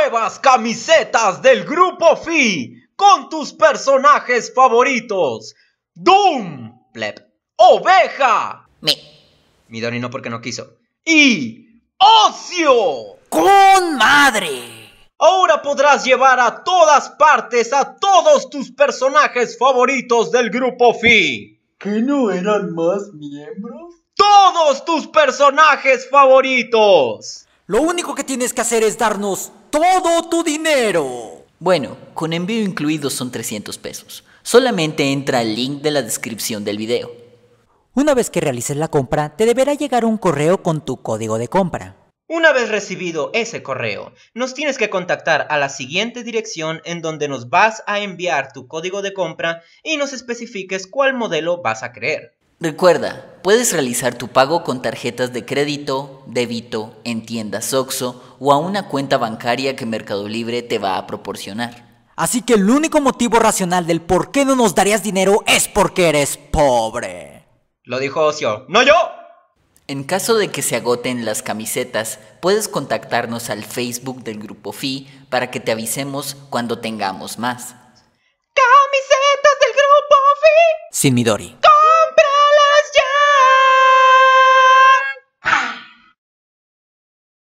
nuevas camisetas del Grupo Fi con tus personajes favoritos. Doom, pleb, Oveja, Midori no porque no quiso, y Ocio. ¡Con madre! Ahora podrás llevar a todas partes a todos tus personajes favoritos del Grupo Fi. ¿Que no eran más miembros? ¡Todos tus personajes favoritos! Lo único que tienes que hacer es darnos todo tu dinero. Bueno, con envío incluido son 300 pesos. Solamente entra al link de la descripción del video. Una vez que realices la compra, te deberá llegar un correo con tu código de compra. Una vez recibido ese correo, nos tienes que contactar a la siguiente dirección en donde nos vas a enviar tu código de compra y nos especifiques cuál modelo vas a querer. Recuerda, puedes realizar tu pago con tarjetas de crédito, débito, en tiendas OXXO o a una cuenta bancaria que Mercado Libre te va a proporcionar. Así que el único motivo racional del por qué no nos darías dinero es porque eres pobre. Lo dijo Ocio, ¡no yo! En caso de que se agoten las camisetas, puedes contactarnos al Facebook del Grupo Fi para que te avisemos cuando tengamos más. ¡Camisetas del Grupo Fi! Sin Midori.